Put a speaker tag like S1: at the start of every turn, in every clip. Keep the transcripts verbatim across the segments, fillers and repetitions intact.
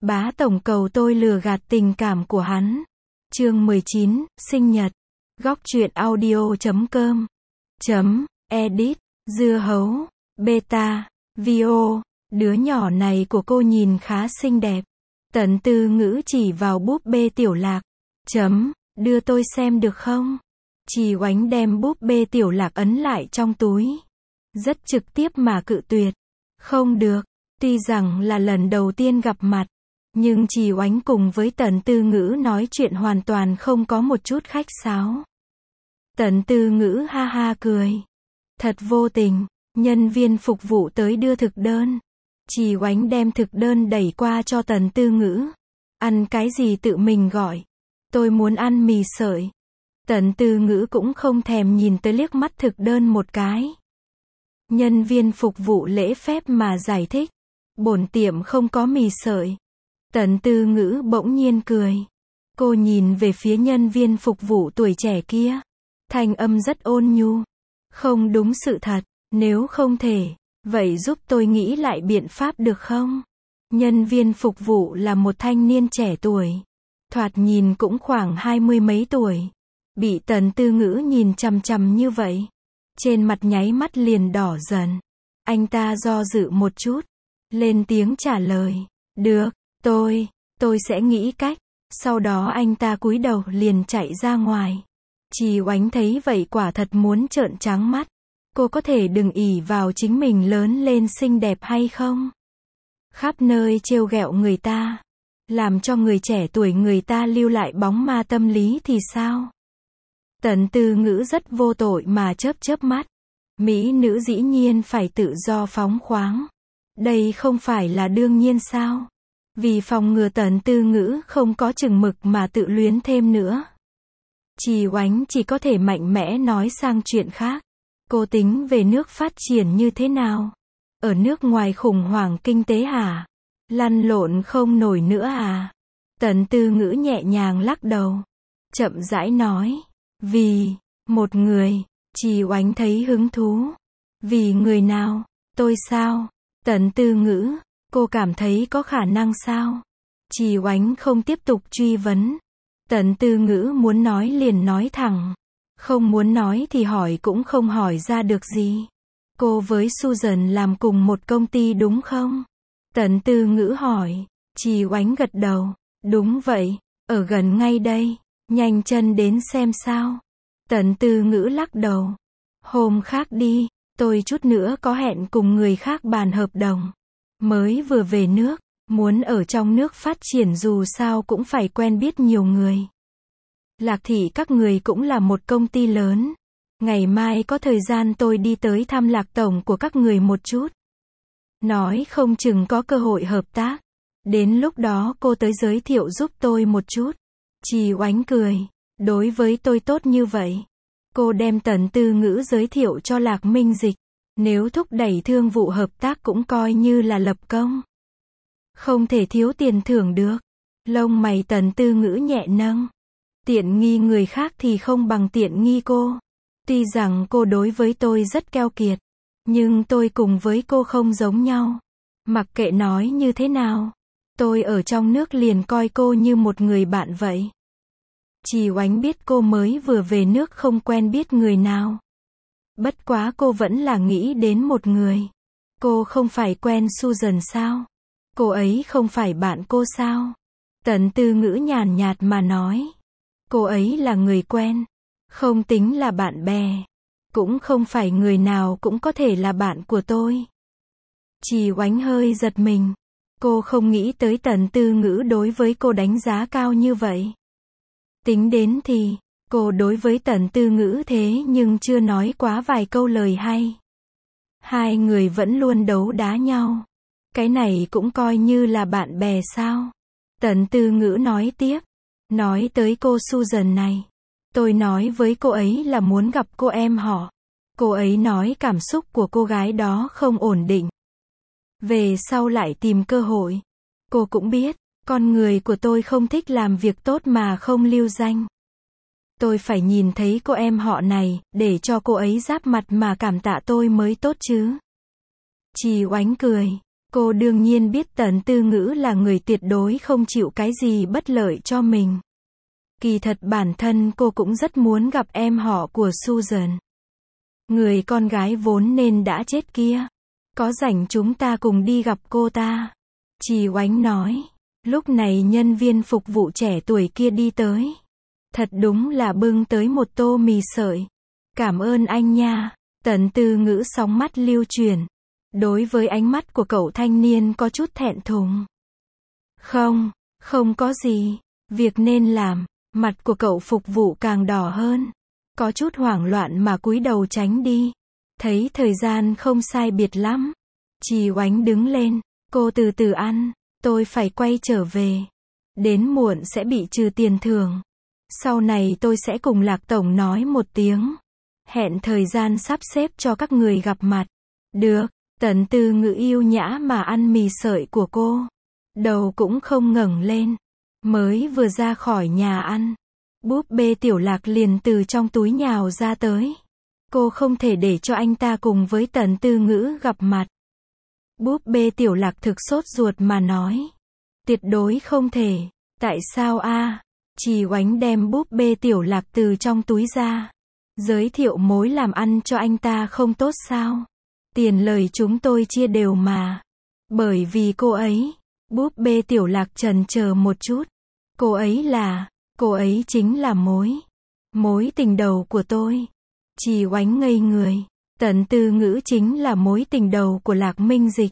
S1: Bá tổng cầu tôi lừa gạt tình cảm của hắn. Chương mười chín, sinh nhật. Góc truyện audio chấm com. Chấm, edit, dưa hấu, beta, video. Đứa nhỏ này của cô nhìn khá xinh đẹp. Tần Tư Ngữ chỉ vào búp bê Tiểu Lạc. Chấm, đưa tôi xem được không? Trì Oánh đem búp bê Tiểu Lạc ấn lại trong túi. Rất trực tiếp mà cự tuyệt. Không được, tuy rằng là lần đầu tiên gặp mặt. Nhưng Trì Oánh cùng với Tần Tư Ngữ nói chuyện hoàn toàn không có một chút khách sáo. Tần Tư Ngữ ha ha cười. Thật vô tình, nhân viên phục vụ tới đưa thực đơn. Trì Oánh đem thực đơn đẩy qua cho Tần Tư Ngữ. Ăn cái gì tự mình gọi. Tôi muốn ăn mì sợi. Tần Tư Ngữ cũng không thèm nhìn tới liếc mắt thực đơn một cái. Nhân viên phục vụ lễ phép mà giải thích. Bổn tiệm không có mì sợi. Tần Tư Ngữ bỗng nhiên cười. Cô nhìn về phía nhân viên phục vụ tuổi trẻ kia. Thanh âm rất ôn nhu. Không đúng sự thật, nếu không thể, vậy giúp tôi nghĩ lại biện pháp được không? Nhân viên phục vụ là một thanh niên trẻ tuổi. Thoạt nhìn cũng khoảng hai mươi mấy tuổi. Bị Tần Tư Ngữ nhìn chằm chằm như vậy. Trên mặt nháy mắt liền đỏ dần. Anh ta do dự một chút. Lên tiếng trả lời. Được, tôi, tôi sẽ nghĩ cách. Sau đó anh ta cúi đầu liền chạy ra ngoài. Trì Oánh thấy vậy quả thật muốn trợn trắng mắt. Cô có thể đừng ỷ vào chính mình lớn lên xinh đẹp hay không? Khắp nơi trêu ghẹo người ta. Làm cho người trẻ tuổi người ta lưu lại bóng ma tâm lý thì sao? Tần Tư Ngữ rất vô tội mà chớp chớp mắt. Mỹ nữ dĩ nhiên phải tự do phóng khoáng. Đây không phải là đương nhiên sao? Vì phòng ngừa Tần Tư Ngữ không có chừng mực mà tự luyến thêm nữa. Trì Oánh chỉ có thể mạnh mẽ nói sang chuyện khác. Cô tính về nước phát triển như thế nào? Ở nước ngoài khủng hoảng kinh tế hả? Lăn lộn không nổi nữa à? Tần Tư Ngữ nhẹ nhàng lắc đầu. Chậm rãi nói. Vì, một người. Trì Oánh thấy hứng thú. Vì người nào? Tôi sao? Tần Tư Ngữ. Cô cảm thấy có khả năng sao? Trì Oánh không tiếp tục truy vấn. Tần Tư Ngữ muốn nói liền nói thẳng. Không muốn nói thì hỏi cũng không hỏi ra được gì. Cô với Susan làm cùng một công ty đúng không? Tần Tư Ngữ hỏi. Trì Oánh gật đầu. Đúng vậy, ở gần ngay đây. Nhanh chân đến xem sao. Tần Tư Ngữ lắc đầu. Hôm khác đi, tôi chút nữa có hẹn cùng người khác bàn hợp đồng. Mới vừa về nước, muốn ở trong nước phát triển dù sao cũng phải quen biết nhiều người. Lạc Thị các người cũng là một công ty lớn. Ngày mai có thời gian tôi đi tới thăm Lạc tổng của các người một chút. Nói không chừng có cơ hội hợp tác. Đến lúc đó cô tới giới thiệu giúp tôi một chút. Trì Oánh cười. Đối với tôi tốt như vậy. Cô đem Tần Tư Ngữ giới thiệu cho Lạc Minh Dịch. Nếu thúc đẩy thương vụ hợp tác cũng coi như là lập công. Không thể thiếu tiền thưởng được. Lông mày Tần Tư Ngữ nhẹ nâng. Tiện nghi người khác thì không bằng tiện nghi cô. Tuy rằng cô đối với tôi rất keo kiệt. Nhưng tôi cùng với cô không giống nhau. Mặc kệ nói như thế nào. Tôi ở trong nước liền coi cô như một người bạn vậy. Trì Oánh biết cô mới vừa về nước không quen biết người nào. Bất quá cô vẫn là nghĩ đến một người. Cô không phải quen Susan sao? Cô ấy không phải bạn cô sao? Tần Tư Ngữ nhàn nhạt mà nói. Cô ấy là người quen. Không tính là bạn bè. Cũng không phải người nào cũng có thể là bạn của tôi. Trì Oánh hơi giật mình. Cô không nghĩ tới Tần Tư Ngữ đối với cô đánh giá cao như vậy. Tính đến thì, cô đối với Tần Tư Ngữ thế nhưng chưa nói quá vài câu lời hay. Hai người vẫn luôn đấu đá nhau. Cái này cũng coi như là bạn bè sao? Tần Tư Ngữ nói tiếp. Nói tới cô Susan này. Tôi nói với cô ấy là muốn gặp cô em họ. Cô ấy nói cảm xúc của cô gái đó không ổn định. Về sau lại tìm cơ hội. Cô cũng biết, con người của tôi không thích làm việc tốt mà không lưu danh. Tôi phải nhìn thấy cô em họ này, để cho cô ấy giáp mặt mà cảm tạ tôi mới tốt chứ. Trì Oánh cười. Cô đương nhiên biết Tần Tư Ngữ là người tuyệt đối không chịu cái gì bất lợi cho mình. Kỳ thật bản thân cô cũng rất muốn gặp em họ của Susan. Người con gái vốn nên đã chết kia. Có rảnh chúng ta cùng đi gặp cô ta. Trì Oánh nói. Lúc này nhân viên phục vụ trẻ tuổi kia đi tới. Thật đúng là bưng tới một tô mì sợi. Cảm ơn anh nha. Tần Tư Ngữ sóng mắt lưu chuyển. Đối với ánh mắt của cậu thanh niên có chút thẹn thùng. Không, không có gì. Việc nên làm. Mặt của cậu phục vụ càng đỏ hơn. Có chút hoảng loạn mà cúi đầu tránh đi. Thấy thời gian không sai biệt lắm. Trì Oánh đứng lên. Cô từ từ ăn. Tôi phải quay trở về. Đến muộn sẽ bị trừ tiền thưởng. Sau này tôi sẽ cùng Lạc Tổng nói một tiếng. Hẹn thời gian sắp xếp cho các người gặp mặt. Được. Tần Tư Ngữ yêu nhã mà ăn mì sợi của cô. Đầu cũng không ngẩng lên. Mới vừa ra khỏi nhà ăn. Búp bê Tiểu Lạc liền từ trong túi nhào ra tới. Cô không thể để cho anh ta cùng với Tần Tư Ngữ gặp mặt. Búp bê Tiểu Lạc thực sốt ruột mà nói. Tuyệt đối không thể. Tại sao a? Trì Oánh đem búp bê Tiểu Lạc từ trong túi ra. Giới thiệu mối làm ăn cho anh ta không tốt sao? Tiền lời chúng tôi chia đều mà. Bởi vì cô ấy. Búp bê Tiểu Lạc chần chờ một chút. Cô ấy là, cô ấy chính là mối. Mối tình đầu của tôi. Trì Oánh ngây người. Tần Tư Ngữ chính là mối tình đầu của Lạc Minh Dịch.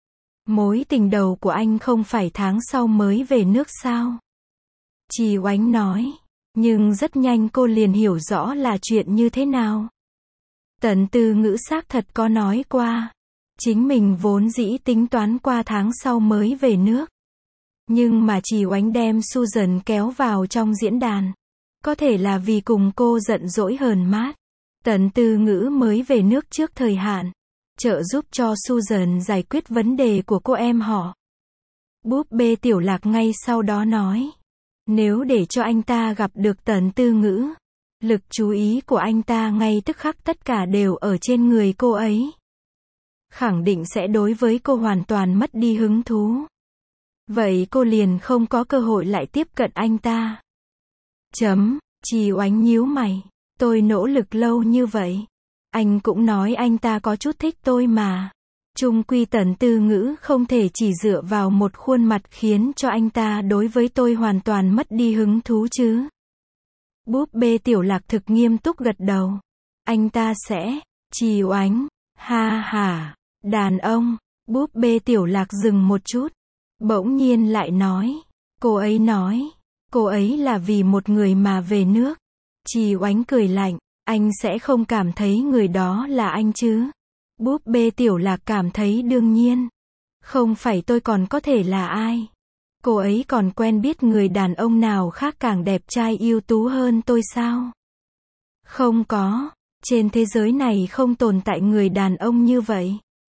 S1: Mối tình đầu của anh không phải tháng sau mới về nước sao? Trì Oánh nói. Nhưng rất nhanh cô liền hiểu rõ là chuyện như thế nào. Tần Tư Ngữ xác thật có nói qua. Chính mình vốn dĩ tính toán qua tháng sau mới về nước. Nhưng mà Trì Oánh đem Susan kéo vào trong diễn đàn. Có thể là vì cùng cô giận dỗi hờn mát. Tần Tư Ngữ mới về nước trước thời hạn. Trợ giúp cho Susan giải quyết vấn đề của cô em họ. Búp bê Tiểu Lạc ngay sau đó nói. Nếu để cho anh ta gặp được Tần Tư Ngữ. Lực chú ý của anh ta ngay tức khắc tất cả đều ở trên người cô ấy. Khẳng định sẽ đối với cô hoàn toàn mất đi hứng thú. Vậy cô liền không có cơ hội lại tiếp cận anh ta. Chấm, Trì Oánh nhíu mày. Tôi nỗ lực lâu như vậy. Anh cũng nói anh ta có chút thích tôi mà. Chung quy Tần Tư Ngữ không thể chỉ dựa vào một khuôn mặt khiến cho anh ta đối với tôi hoàn toàn mất đi hứng thú chứ. Búp bê Tiểu Lạc thực nghiêm túc gật đầu. Anh ta sẽ, Trì Oánh, ha ha, đàn ông. Búp bê Tiểu Lạc dừng một chút. Bỗng nhiên lại nói. Cô ấy nói. Cô ấy là vì một người mà về nước. Trì Oánh cười lạnh. Anh sẽ không cảm thấy người đó là anh chứ? Búp bê Tiểu Lạc cảm thấy đương nhiên. Không phải tôi còn có thể là ai? Cô ấy còn quen biết người đàn ông nào khác càng đẹp trai ưu tú hơn tôi sao? Không có. Trên thế giới này không tồn tại người đàn ông như vậy.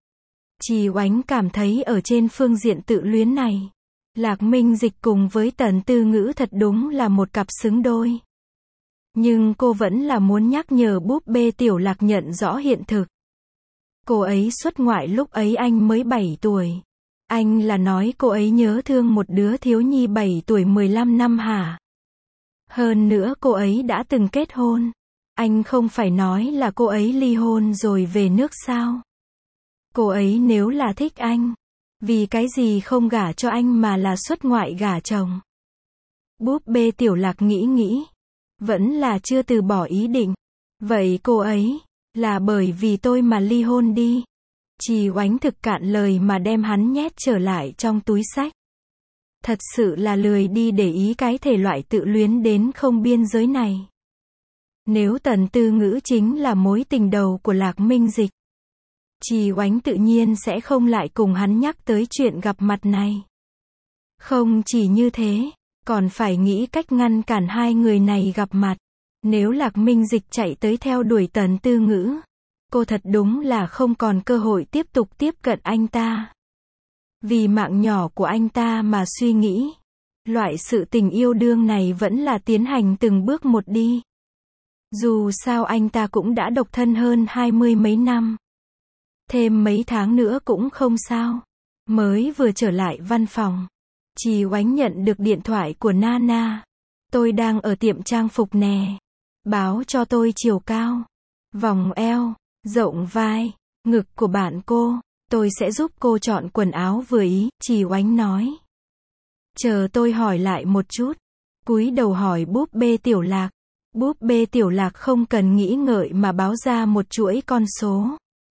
S1: Trì Oánh cảm thấy ở trên phương diện tự luyến này. Lạc Minh Dịch cùng với Tần Tư Ngữ thật đúng là một cặp xứng đôi. Nhưng cô vẫn là muốn nhắc nhở búp bê Tiểu Lạc nhận rõ hiện thực. Cô ấy xuất ngoại lúc ấy anh mới bảy tuổi. Anh là nói cô ấy nhớ thương một đứa thiếu nhi bảy tuổi mười lăm năm hả? Hơn nữa cô ấy đã từng kết hôn. Anh không phải nói là cô ấy ly hôn rồi về nước sao? Cô ấy nếu là thích anh, vì cái gì không gả cho anh mà là xuất ngoại gả chồng? Búp bê Tiểu Lạc nghĩ nghĩ. Vẫn là chưa từ bỏ ý định. Vậy cô ấy, là bởi vì tôi mà ly hôn đi. Trì Oánh thực cạn lời mà đem hắn nhét trở lại trong túi xách. Thật sự là lười đi để ý cái thể loại tự luyến đến không biên giới này. Nếu Tần Tư Ngữ chính là mối tình đầu của Lạc Minh Dịch, Trì Oánh tự nhiên sẽ không lại cùng hắn nhắc tới chuyện gặp mặt này. Không chỉ như thế, còn phải nghĩ cách ngăn cản hai người này gặp mặt. Nếu Lạc Minh Dịch chạy tới theo đuổi Tần Tư Ngữ, cô thật đúng là không còn cơ hội tiếp tục tiếp cận anh ta. Vì mạng nhỏ của anh ta mà suy nghĩ. Loại sự tình yêu đương này vẫn là tiến hành từng bước một đi. Dù sao anh ta cũng đã độc thân hơn hai mươi mấy năm. Thêm mấy tháng nữa cũng không sao. Mới vừa trở lại văn phòng, Trì Oánh nhận được điện thoại của Nana. Tôi đang ở tiệm trang phục nè. Báo cho tôi chiều cao, vòng eo, rộng vai, ngực của bạn cô. Tôi sẽ giúp cô chọn quần áo vừa ý, Trì Oánh nói. Chờ tôi hỏi lại một chút. Cúi đầu hỏi búp bê Tiểu Lạc. Búp bê Tiểu Lạc không cần nghĩ ngợi mà báo ra một chuỗi con số.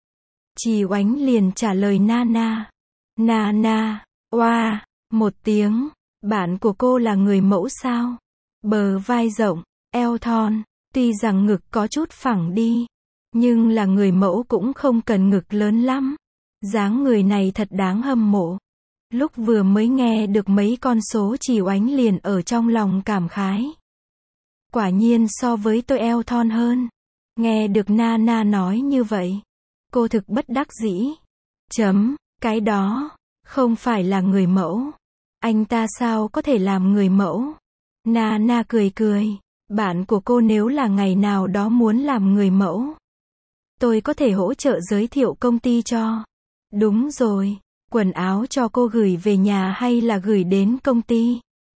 S1: Trì Oánh liền trả lời Nana. Nana, oa, một tiếng. Bạn của cô là người mẫu sao? Bờ vai rộng, eo thon, tuy rằng ngực có chút phẳng đi, nhưng là người mẫu cũng không cần ngực lớn lắm. Dáng người này thật đáng hâm mộ. Lúc vừa mới nghe được mấy con số Trì Oánh liền ở trong lòng cảm khái. Quả nhiên so với tôi eo thon hơn. Nghe được Nana nói như vậy, cô thực bất đắc dĩ. Chấm, cái đó, không phải là người mẫu. Anh ta sao có thể làm người mẫu? Nana cười cười. Bạn của cô nếu là ngày nào đó muốn làm người mẫu, tôi có thể hỗ trợ giới thiệu công ty cho. Đúng rồi, quần áo cho cô gửi về nhà hay là gửi đến công ty?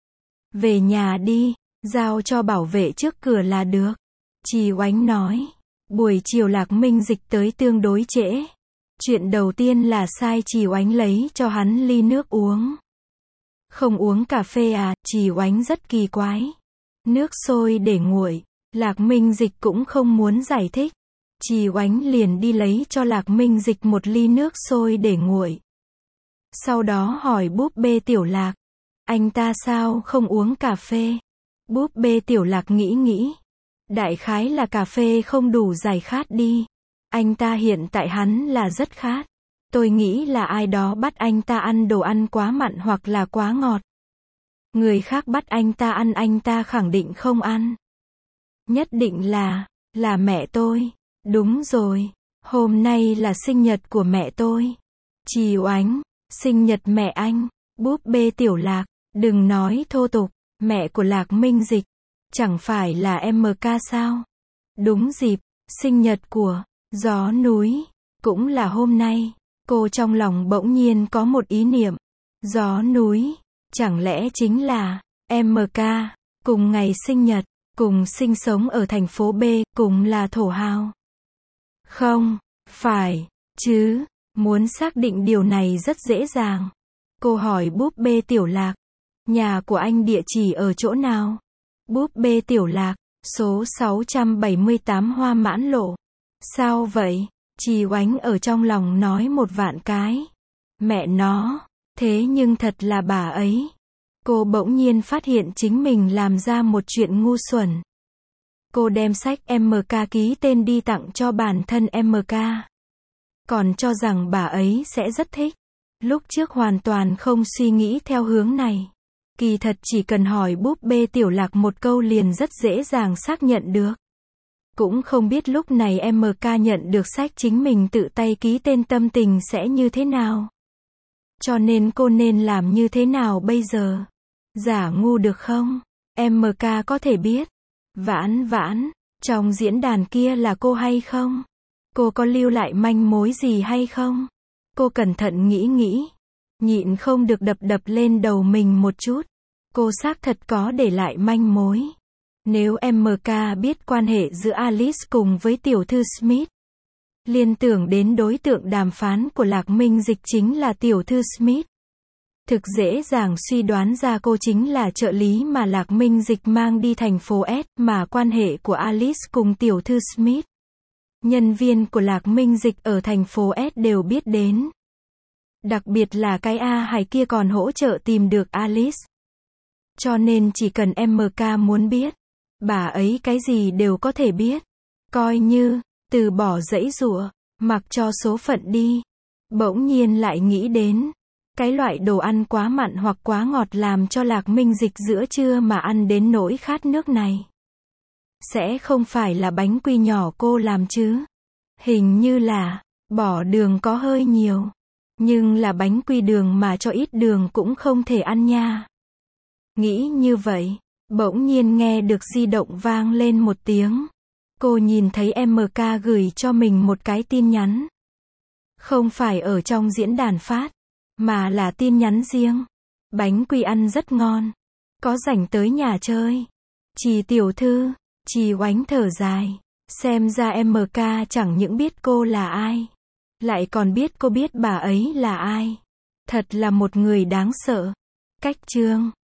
S1: Về nhà đi, giao cho bảo vệ trước cửa là được. Trì Oánh nói. Buổi chiều Lạc Minh Dịch tới tương đối trễ. Chuyện đầu tiên là sai Trì Oánh lấy cho hắn ly nước uống. Không uống cà phê à? Trì Oánh rất kỳ quái. Nước sôi để nguội. Lạc Minh Dịch cũng không muốn giải thích. Trì Oánh liền đi lấy cho Lạc Minh Dịch một ly nước sôi để nguội. Sau đó hỏi búp bê Tiểu Lạc. Anh ta sao không uống cà phê? Búp bê Tiểu Lạc nghĩ nghĩ. Đại khái là cà phê không đủ giải khát đi. Anh ta hiện tại hắn là rất khát. Tôi nghĩ là ai đó bắt anh ta ăn đồ ăn quá mặn hoặc là quá ngọt. Người khác bắt anh ta ăn anh ta khẳng định không ăn. Nhất định là, là mẹ tôi. Đúng rồi, hôm nay là sinh nhật của mẹ tôi. Trì Oánh, sinh nhật mẹ anh. Búp bê Tiểu Lạc, đừng nói thô tục. Mẹ của Lạc Minh Dịch, chẳng phải là em ca sao? Đúng dịp, sinh nhật của Gió Núi, cũng là hôm nay. Cô trong lòng bỗng nhiên có một ý niệm. Gió Núi, chẳng lẽ chính là em ca, cùng ngày sinh nhật, cùng sinh sống ở thành phố B, cùng là thổ hào. Không, phải, chứ, muốn xác định điều này rất dễ dàng. Cô hỏi búp bê Tiểu Lạc, nhà của anh địa chỉ ở chỗ nào? Búp bê Tiểu Lạc, số sáu trăm bảy mươi tám Hoa Mãn Lộ. Sao vậy? Trì Oánh ở trong lòng nói một vạn cái. Mẹ nó, thế nhưng thật là bà ấy. Cô bỗng nhiên phát hiện chính mình làm ra một chuyện ngu xuẩn. Cô đem sách em ca ký tên đi tặng cho bản thân em ca. Còn cho rằng bà ấy sẽ rất thích. Lúc trước hoàn toàn không suy nghĩ theo hướng này. Kỳ thật chỉ cần hỏi búp bê Tiểu Lạc một câu liền rất dễ dàng xác nhận được. Cũng không biết lúc này em ca nhận được sách chính mình tự tay ký tên tâm tình sẽ như thế nào. Cho nên cô nên làm như thế nào bây giờ? Giả ngu được không? em ca có thể biết. Vãn vãn, trong diễn đàn kia là cô hay không? Cô có lưu lại manh mối gì hay không? Cô cẩn thận nghĩ nghĩ. Nhịn không được đập đập lên đầu mình một chút. Cô xác thật có để lại manh mối. Nếu em ca biết quan hệ giữa Alice cùng với tiểu thư Smith, liên tưởng đến đối tượng đàm phán của Lạc Minh Dịch chính là tiểu thư Smith. Thực dễ dàng suy đoán ra cô chính là trợ lý mà Lạc Minh Dịch mang đi thành phố S, mà quan hệ của Alice cùng tiểu thư Smith. Nhân viên của Lạc Minh Dịch ở thành phố S đều biết đến. Đặc biệt là cái A Hải kia còn hỗ trợ tìm được Alice. Cho nên chỉ cần em ca muốn biết, bà ấy cái gì đều có thể biết. Coi như, từ bỏ giãy giụa, mặc cho số phận đi. Bỗng nhiên lại nghĩ đến, cái loại đồ ăn quá mặn hoặc quá ngọt làm cho Lạc Minh Dịch giữa trưa mà ăn đến nỗi khát nước này. Sẽ không phải là bánh quy nhỏ cô làm chứ? Hình như là, bỏ đường có hơi nhiều. Nhưng là bánh quy đường mà cho ít đường cũng không thể ăn nha. Nghĩ như vậy, bỗng nhiên nghe được di động vang lên một tiếng. Cô nhìn thấy em ca gửi cho mình một cái tin nhắn. Không phải ở trong diễn đàn phát, mà là tin nhắn riêng. Bánh quy ăn rất ngon. Có rảnh tới nhà chơi. Trì tiểu thư, Trì oánh thở dài. Xem ra em ca chẳng những biết cô là ai, lại còn biết cô biết bà ấy là ai. Thật là một người đáng sợ. Cách chương